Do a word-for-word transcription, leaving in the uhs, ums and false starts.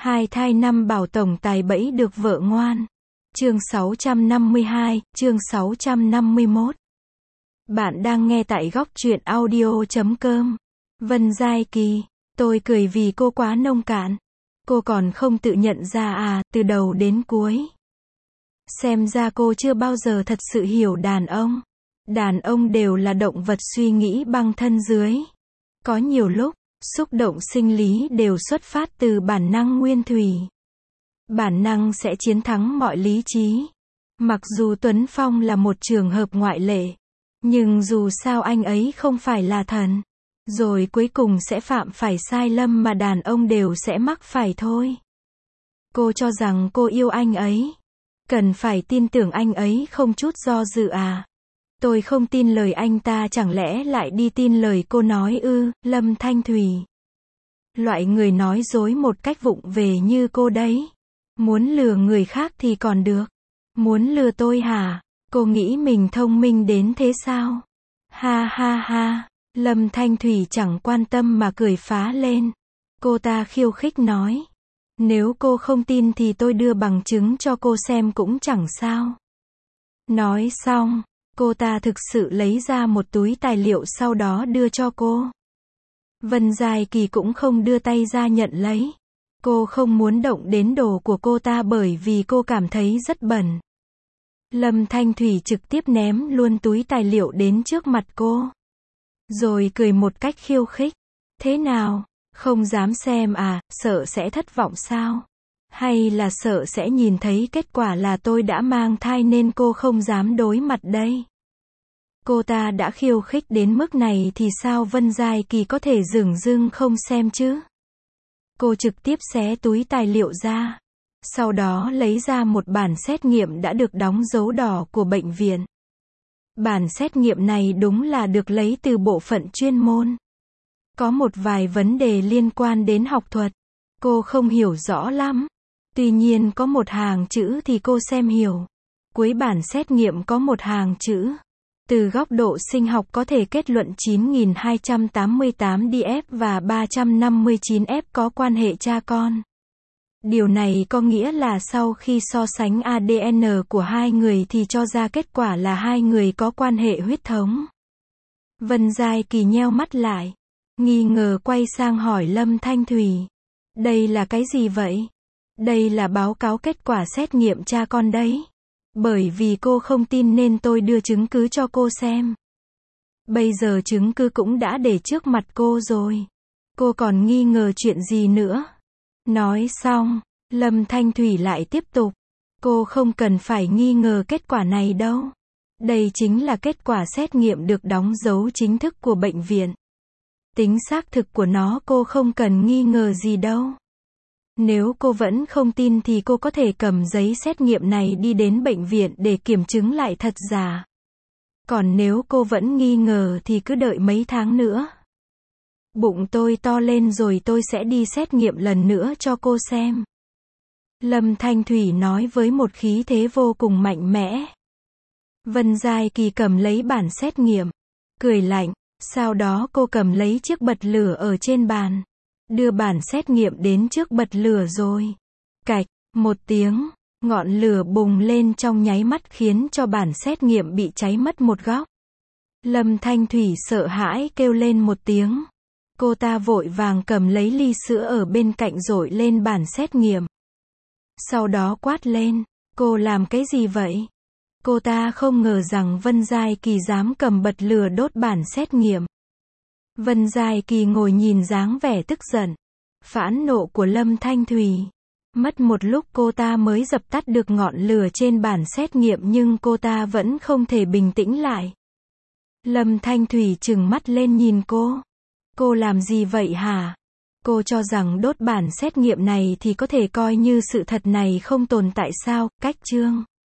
Hai thai năm bảo tổng tài bẫy được vợ ngoan. Chương sáu trăm năm mươi hai, chương sáu trăm năm mươi mốt. Bạn đang nghe tại góc truyện audio chấm com. Vân Giai Kỳ, tôi cười vì cô quá nông cạn. Cô còn không tự nhận ra à, từ đầu đến cuối. Xem ra cô chưa bao giờ thật sự hiểu đàn ông. Đàn ông đều là động vật suy nghĩ bằng thân dưới. Có nhiều lúc, xúc động sinh lý đều xuất phát từ bản năng nguyên thủy. Bản năng sẽ chiến thắng mọi lý trí. Mặc dù Tuấn Phong là một trường hợp ngoại lệ, nhưng dù sao anh ấy không phải là thần. Rồi cuối cùng sẽ phạm phải sai lầm mà đàn ông đều sẽ mắc phải thôi. Cô cho rằng cô yêu anh ấy. Cần phải tin tưởng anh ấy không chút do dự à? Tôi không tin lời anh ta, chẳng lẽ lại đi tin lời cô nói ư? Lâm Thanh Thủy. Loại người nói dối một cách vụng về như cô đấy. Muốn lừa người khác thì còn được. Muốn lừa tôi hả? Cô nghĩ mình thông minh đến thế sao? Ha ha ha. Lâm Thanh Thủy chẳng quan tâm mà cười phá lên. Cô ta khiêu khích nói. Nếu cô không tin thì tôi đưa bằng chứng cho cô xem cũng chẳng sao. Nói xong, cô ta thực sự lấy ra một túi tài liệu sau đó đưa cho cô. Vân Giai Kỳ cũng không đưa tay ra nhận lấy. Cô không muốn động đến đồ của cô ta bởi vì cô cảm thấy rất bẩn. Lâm Thanh Thủy trực tiếp ném luôn túi tài liệu đến trước mặt cô. Rồi cười một cách khiêu khích. Thế nào? Không dám xem à, sợ sẽ thất vọng sao? Hay là sợ sẽ nhìn thấy kết quả là tôi đã mang thai nên cô không dám đối mặt đây? Cô ta đã khiêu khích đến mức này thì sao Vân Giai Kỳ có thể dửng dưng không xem chứ? Cô trực tiếp xé túi tài liệu ra. Sau đó lấy ra một bản xét nghiệm đã được đóng dấu đỏ của bệnh viện. Bản xét nghiệm này đúng là được lấy từ bộ phận chuyên môn. Có một vài vấn đề liên quan đến học thuật. Cô không hiểu rõ lắm. Tuy nhiên có một hàng chữ thì cô xem hiểu. Cuối bản xét nghiệm có một hàng chữ. Từ góc độ sinh học có thể kết luận chín nghìn hai trăm tám mươi tám đê ép và ba trăm năm mươi chín ép có quan hệ cha con. Điều này có nghĩa là sau khi so sánh a đê en của hai người thì cho ra kết quả là hai người có quan hệ huyết thống. Vân Giai Kỳ nheo mắt lại. Nghi ngờ quay sang hỏi Lâm Thanh Thủy. Đây là cái gì vậy? Đây là báo cáo kết quả xét nghiệm cha con đấy. Bởi vì cô không tin nên tôi đưa chứng cứ cho cô xem. Bây giờ chứng cứ cũng đã để trước mặt cô rồi. Cô còn nghi ngờ chuyện gì nữa? Nói xong, Lâm Thanh Thủy lại tiếp tục. Cô không cần phải nghi ngờ kết quả này đâu. Đây chính là kết quả xét nghiệm được đóng dấu chính thức của bệnh viện. Tính xác thực của nó cô không cần nghi ngờ gì đâu. Nếu cô vẫn không tin thì cô có thể cầm giấy xét nghiệm này đi đến bệnh viện để kiểm chứng lại thật giả. Còn nếu cô vẫn nghi ngờ thì cứ đợi mấy tháng nữa. Bụng tôi to lên rồi tôi sẽ đi xét nghiệm lần nữa cho cô xem. Lâm Thanh Thủy nói với một khí thế vô cùng mạnh mẽ. Vân Giai Kỳ cầm lấy bản xét nghiệm. Cười lạnh. Sau đó cô cầm lấy chiếc bật lửa ở trên bàn. Đưa bản xét nghiệm đến trước bật lửa rồi. Cạch, một tiếng, ngọn lửa bùng lên trong nháy mắt khiến cho bản xét nghiệm bị cháy mất một góc. Lâm Thanh Thủy sợ hãi kêu lên một tiếng. Cô ta vội vàng cầm lấy ly sữa ở bên cạnh dội lên bản xét nghiệm. Sau đó quát lên, cô làm cái gì vậy? Cô ta không ngờ rằng Vân Giai Kỳ dám cầm bật lửa đốt bản xét nghiệm. Vân Giai Kỳ ngồi nhìn dáng vẻ tức giận, phẫn nộ của Lâm Thanh Thủy. Mất một lúc cô ta mới dập tắt được ngọn lửa trên bản xét nghiệm nhưng cô ta vẫn không thể bình tĩnh lại. Lâm Thanh Thủy trừng mắt lên nhìn cô. Cô làm gì vậy hả? Cô cho rằng đốt bản xét nghiệm này thì có thể coi như sự thật này không tồn tại sao? Cách chương